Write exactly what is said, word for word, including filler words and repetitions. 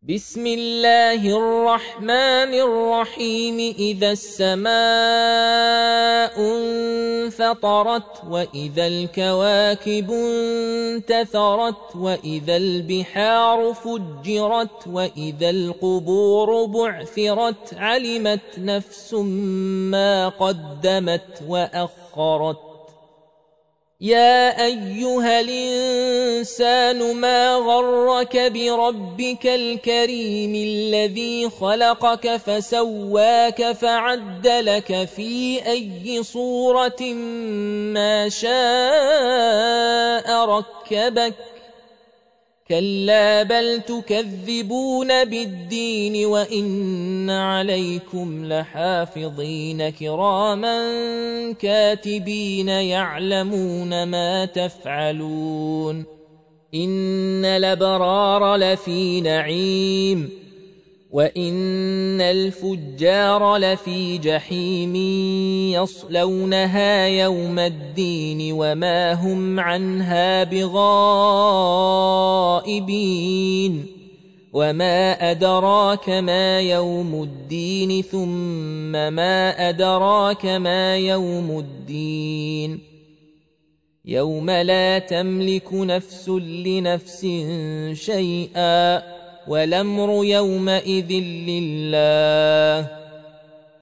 بسم الله الرحمن الرحيم. إذا السماء انفطرت وإذا الكواكب انتثرت وإذا البحار فجرت وإذا القبور بعثرت علمت نفس ما قدمت وأخرت. يا أيها الإنسان ما غرك بربك الكريم الذي خلقك فسواك فعدلك في أي صورة ما شاء ركبك. كلا بل تكذبون بالدين وإن عليكم لحافظين كراما كاتبين يعلمون ما تفعلون. إن الأبرار لفي نعيم وإن الفجار لفي جحيم يصلونها يوم الدين وما هم عنها بغائبين. وما أدراك ما يوم الدين ثم ما أدراك ما يوم الدين. يوم لا تملك نفس لنفس شيئا والأمر يومئذ لله.